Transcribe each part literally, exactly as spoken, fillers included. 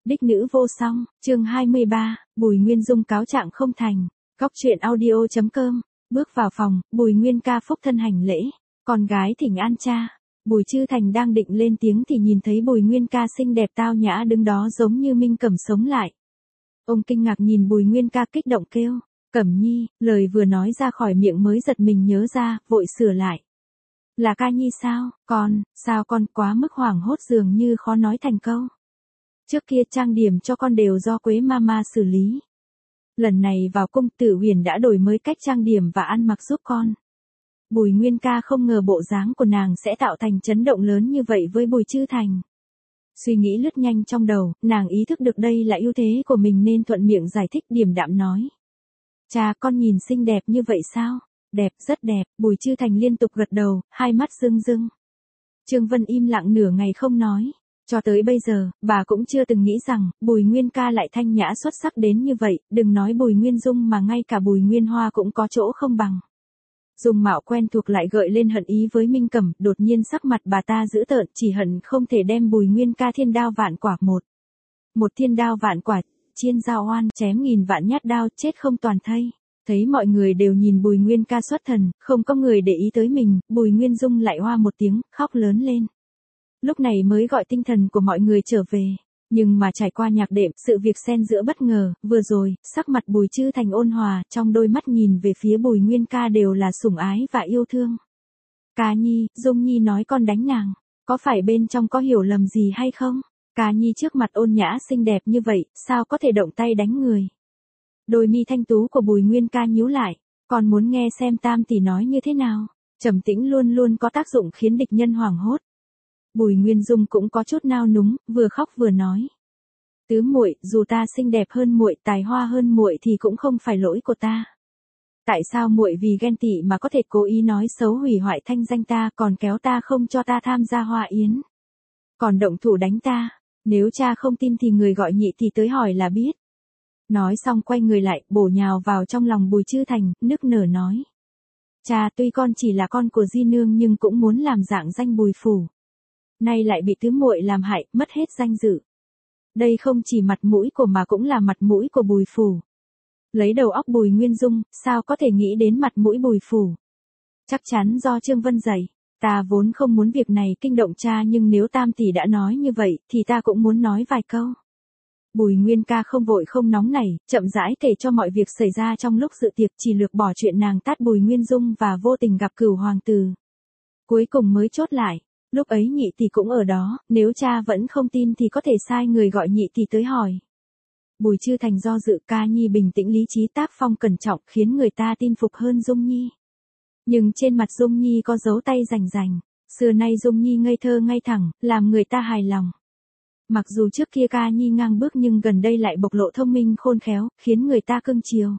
Đích nữ vô song, chương hai mươi ba, Bùi Nguyên Dung cáo trạng không thành. Góc truyện audio chấm com. Bước vào phòng, Bùi Nguyên ca phúc thân hành lễ. Con gái thỉnh an cha. Bùi Chư Thành đang định lên tiếng thì nhìn thấy Bùi Nguyên ca xinh đẹp tao nhã đứng đó giống như Minh Cẩm sống lại. Ông kinh ngạc nhìn Bùi Nguyên ca kích động kêu, Cẩm Nhi, lời vừa nói ra khỏi miệng mới giật mình nhớ ra, vội sửa lại. Là ca nhi sao, con, sao con quá mức hoảng hốt dường như khó nói thành câu. Trước kia trang điểm cho con đều do Quế Mama xử lý. Lần này vào cung Tử Huyền đã đổi mới cách trang điểm và ăn mặc giúp con. Bùi Nguyên ca không ngờ bộ dáng của nàng sẽ tạo thành chấn động lớn như vậy với Bùi Chư Thành. Suy nghĩ lướt nhanh trong đầu, nàng ý thức được đây là ưu thế của mình nên thuận miệng giải thích điềm đạm nói. Cha, con nhìn xinh đẹp như vậy sao? Đẹp, rất đẹp. Bùi Chư Thành liên tục gật đầu, hai mắt rưng rưng. Trương Vân im lặng nửa ngày không nói. Cho tới bây giờ, bà cũng chưa từng nghĩ rằng, Bùi Nguyên ca lại thanh nhã xuất sắc đến như vậy, đừng nói Bùi Nguyên Dung mà ngay cả Bùi Nguyên Hoa cũng có chỗ không bằng. Dung mạo quen thuộc lại gợi lên hận ý với Minh Cẩm, đột nhiên sắc mặt bà ta dữ tợn, chỉ hận không thể đem Bùi Nguyên ca thiên đao vạn quả một. Một thiên đao vạn quả, chiên giao oan, chém nghìn vạn nhát đao, chết không toàn thây. Thấy mọi người đều nhìn Bùi Nguyên ca xuất thần, không có người để ý tới mình, Bùi Nguyên Dung lại hoa một tiếng, khóc lớn lên. Lúc này mới gọi tinh thần của mọi người trở về. Nhưng mà trải qua nhạc đệm, sự việc xen giữa bất ngờ, vừa rồi, sắc mặt Bùi Chư Thành ôn hòa, trong đôi mắt nhìn về phía Bùi Nguyên ca đều là sủng ái và yêu thương. Ca Nhi, Dung Nhi nói con đánh nàng, có phải bên trong có hiểu lầm gì hay không? Ca Nhi trước mặt ôn nhã xinh đẹp như vậy, sao có thể động tay đánh người? Đôi mi thanh tú của Bùi Nguyên ca nhíu lại, còn muốn nghe xem Tam tỷ nói như thế nào. Trầm tĩnh luôn luôn có tác dụng khiến địch nhân hoảng hốt. Bùi Nguyên Dung cũng có chút nao núng, vừa khóc vừa nói. Tứ muội, dù ta xinh đẹp hơn muội, tài hoa hơn muội thì cũng không phải lỗi của ta. Tại sao muội vì ghen tị mà có thể cố ý nói xấu hủy hoại thanh danh ta, còn kéo ta không cho ta tham gia hoa yến? Còn động thủ đánh ta, nếu cha không tin thì người gọi nhị thì tới hỏi là biết. Nói xong quay người lại, bổ nhào vào trong lòng Bùi Chư Thành, nức nở nói. Cha, tuy con chỉ là con của Di Nương nhưng cũng muốn làm dạng danh Bùi phủ. Nay lại bị tứ muội làm hại, mất hết danh dự. Đây không chỉ mặt mũi của mà cũng là mặt mũi của Bùi phủ. Lấy đầu óc Bùi Nguyên Dung, sao có thể nghĩ đến mặt mũi Bùi phủ? Chắc chắn do Trương Vân dạy. Ta vốn không muốn việc này kinh động cha nhưng nếu Tam tỷ đã nói như vậy thì ta cũng muốn nói vài câu. Bùi Nguyên ca không vội không nóng nảy, chậm rãi kể cho mọi việc xảy ra trong lúc dự tiệc, chỉ lược bỏ chuyện nàng tát Bùi Nguyên Dung và vô tình gặp Cửu hoàng tử. Cuối cùng mới chốt lại, lúc ấy nhị tỷ cũng ở đó, nếu cha vẫn không tin thì có thể sai người gọi nhị tỷ tới hỏi. Bùi Chư Thành do dự, Ca Nhi bình tĩnh lý trí tác phong cẩn trọng khiến người ta tin phục hơn Dung Nhi. Nhưng trên mặt Dung Nhi có dấu tay rành rành, xưa nay Dung Nhi ngây thơ ngay thẳng, làm người ta hài lòng. Mặc dù trước kia Ca Nhi ngang bước nhưng gần đây lại bộc lộ thông minh khôn khéo, khiến người ta cưng chiều.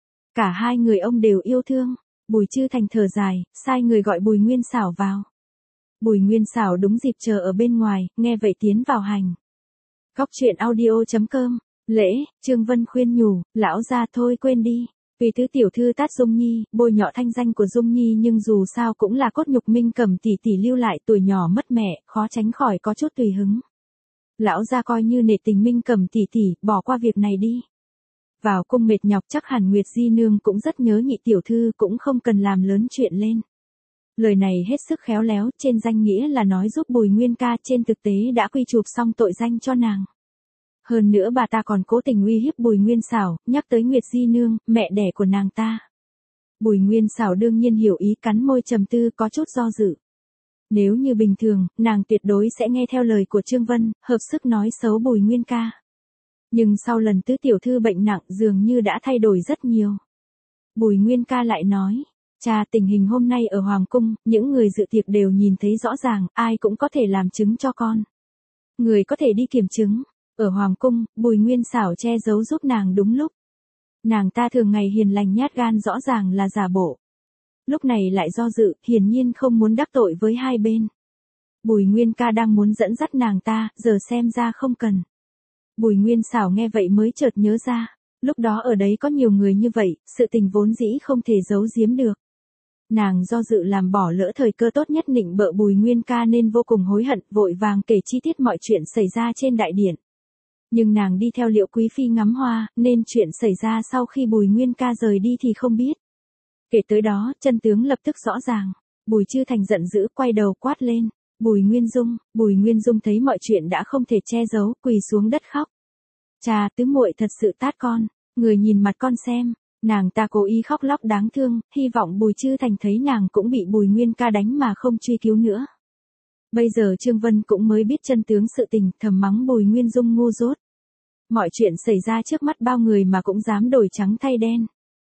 Cả hai người ông đều yêu thương. Bùi Chư Thành thở dài, sai người gọi Bùi Nguyên Xảo vào. Bùi Nguyên Xảo đúng dịp chờ ở bên ngoài, nghe vậy tiến vào hành. Góc truyện audio chấm com. Lễ, Trương Vân khuyên nhủ, lão gia thôi quên đi. Vì tứ tiểu thư tát Dung Nhi, bôi nhọ thanh danh của Dung Nhi nhưng dù sao cũng là cốt nhục Minh Cẩm tỷ tỷ lưu lại, tuổi nhỏ mất mẹ, khó tránh khỏi có chút tùy hứng. Lão gia coi như nể tình Minh Cẩm tỷ tỷ, bỏ qua việc này đi. Vào cung mệt nhọc chắc hẳn Nguyệt Di Nương cũng rất nhớ nhị tiểu thư, cũng không cần làm lớn chuyện lên. Lời này hết sức khéo léo, trên danh nghĩa là nói giúp Bùi Nguyên ca, trên thực tế đã quy chụp xong tội danh cho nàng. Hơn nữa bà ta còn cố tình uy hiếp Bùi Nguyên Xảo, nhắc tới Nguyệt Di Nương, mẹ đẻ của nàng ta. Bùi Nguyên Xảo đương nhiên hiểu ý, cắn môi trầm tư, có chút do dự. Nếu như bình thường, nàng tuyệt đối sẽ nghe theo lời của Trương Vân, hợp sức nói xấu Bùi Nguyên ca. Nhưng sau lần tứ tiểu thư bệnh nặng dường như đã thay đổi rất nhiều. Bùi Nguyên ca lại nói, cha, tình hình hôm nay ở Hoàng cung, những người dự tiệc đều nhìn thấy rõ ràng, ai cũng có thể làm chứng cho con. Người có thể đi kiểm chứng. Ở Hoàng cung, Bùi Nguyên Xảo che giấu giúp nàng đúng lúc. Nàng ta thường ngày hiền lành nhát gan rõ ràng là giả bộ. Lúc này lại do dự, hiển nhiên không muốn đắc tội với hai bên. Bùi Nguyên ca đang muốn dẫn dắt nàng ta, giờ xem ra không cần. Bùi Nguyên Xảo nghe vậy mới chợt nhớ ra, lúc đó ở đấy có nhiều người như vậy, sự tình vốn dĩ không thể giấu giếm được. Nàng do dự làm bỏ lỡ thời cơ tốt nhất nịnh bợ Bùi Nguyên ca nên vô cùng hối hận, vội vàng kể chi tiết mọi chuyện xảy ra trên đại điện. Nhưng nàng đi theo Liễu Quý Phi ngắm hoa, nên chuyện xảy ra sau khi Bùi Nguyên Ca rời đi thì không biết. Kể tới đó, chân tướng lập tức rõ ràng. Bùi Chư Thành giận dữ quay đầu quát lên. Bùi Nguyên Dung, Bùi Nguyên Dung thấy mọi chuyện đã không thể che giấu, quỳ xuống đất khóc. Cha, tứ muội thật sự tát con, người nhìn mặt con xem. Nàng ta cố ý khóc lóc đáng thương, hy vọng Bùi Chư Thành thấy nàng cũng bị Bùi Nguyên Ca đánh mà không truy cứu nữa. Bây giờ Trương Vân cũng mới biết chân tướng sự tình, thầm mắng Bùi Nguyên Dung ngu dốt. Mọi chuyện xảy ra trước mắt bao người mà cũng dám đổi trắng thay đen.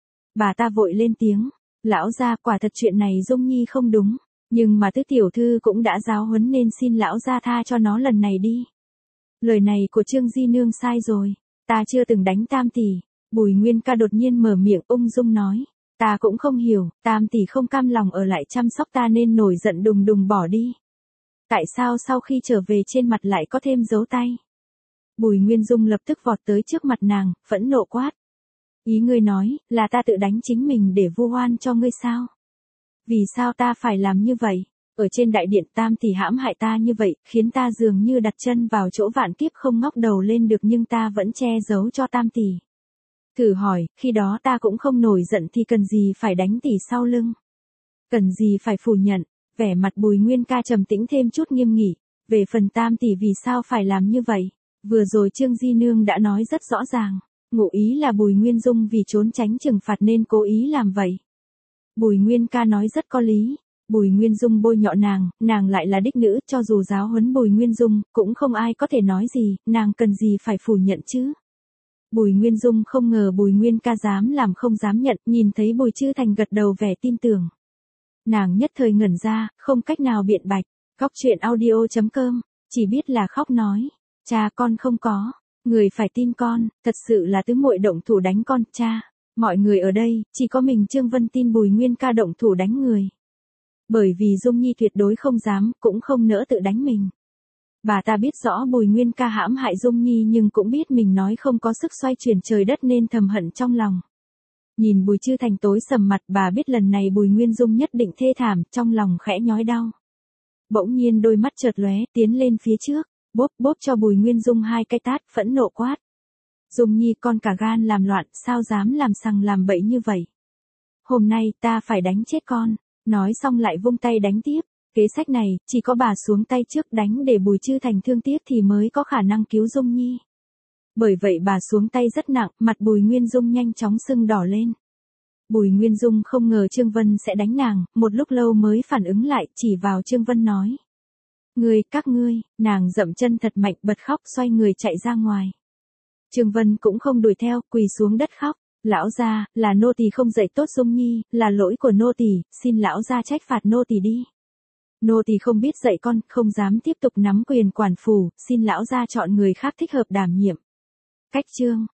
Bà ta vội lên tiếng, lão gia, quả thật chuyện này Dung Nhi không đúng, nhưng mà tứ tiểu thư cũng đã giáo huấn nên xin lão gia tha cho nó lần này đi. Lời này của Trương Di Nương sai rồi, ta chưa từng đánh Tam tỷ. Bùi Nguyên Ca đột nhiên mở miệng ung dung nói, ta cũng không hiểu, Tam tỷ không cam lòng ở lại chăm sóc ta nên nổi giận đùng đùng bỏ đi. Tại sao sau khi trở về trên mặt lại có thêm dấu tay? Bùi Nguyên Dung lập tức vọt tới trước mặt nàng, phẫn nộ quát. Ý ngươi nói, là ta tự đánh chính mình để vu oan cho ngươi sao? Vì sao ta phải làm như vậy? Ở trên đại điện Tam tỷ hãm hại ta như vậy, khiến ta dường như đặt chân vào chỗ vạn kiếp không ngóc đầu lên được, nhưng ta vẫn che giấu cho Tam tỷ. Thử hỏi, khi đó ta cũng không nổi giận thì cần gì phải đánh tỷ sau lưng? Cần gì phải phủ nhận? Vẻ mặt Bùi Nguyên Ca trầm tĩnh thêm chút nghiêm nghị. Về phần Tam tỷ vì sao phải làm như vậy? Vừa rồi Trương Di Nương đã nói rất rõ ràng. Ngụ ý là Bùi Nguyên Dung vì trốn tránh trừng phạt nên cố ý làm vậy. Bùi Nguyên Ca nói rất có lý. Bùi Nguyên Dung bôi nhọ nàng, nàng lại là đích nữ, cho dù giáo huấn Bùi Nguyên Dung, cũng không ai có thể nói gì, nàng cần gì phải phủ nhận chứ. Bùi Nguyên Dung không ngờ Bùi Nguyên Ca dám làm không dám nhận, nhìn thấy Bùi Chư Thành gật đầu vẻ tin tưởng. Nàng nhất thời ngẩn ra, không cách nào biện bạch. Góc truyện audio chấm com, chỉ biết là khóc nói. Cha, con không có. Người phải tin con, thật sự là tứ muội động thủ đánh con, cha. Mọi người ở đây, chỉ có mình Trương Vân tin Bùi Nguyên Ca động thủ đánh người. Bởi vì Dung Nhi tuyệt đối không dám, cũng không nỡ tự đánh mình. Bà ta biết rõ Bùi Nguyên Ca hãm hại Dung Nhi nhưng cũng biết mình nói không có sức xoay chuyển trời đất nên thầm hận trong lòng. Nhìn Bùi Chư Thành tối sầm mặt, bà biết lần này Bùi Nguyên Dung nhất định thê thảm, trong lòng khẽ nhói đau. Bỗng nhiên đôi mắt chợt lóe, tiến lên phía trước, bóp bóp cho Bùi Nguyên Dung hai cái tát, phẫn nộ quát. Dung Nhi, con cả gan làm loạn, sao dám làm sằng làm bậy như vậy? Hôm nay, ta phải đánh chết con. Nói xong lại vung tay đánh tiếp. Kế sách này, chỉ có bà xuống tay trước đánh để Bùi Chư Thành thương tiếc thì mới có khả năng cứu Dung Nhi. Bởi vậy bà xuống tay rất nặng, mặt Bùi Nguyên Dung nhanh chóng sưng đỏ lên. Bùi Nguyên Dung không ngờ Trương Vân sẽ đánh nàng, một lúc lâu mới phản ứng lại, chỉ vào Trương Vân nói. Ngươi, các ngươi, nàng dậm chân thật mạnh bật khóc xoay người chạy ra ngoài. Trương Vân cũng không đuổi theo, quỳ xuống đất khóc. Lão gia, là nô tỳ không dạy tốt Dung Nhi, là lỗi của nô tỳ, xin lão gia trách phạt nô tỳ đi. Nô tỳ không biết dạy con, không dám tiếp tục nắm quyền quản phủ, xin lão gia chọn người khác thích hợp đảm nhiệm. Cách chương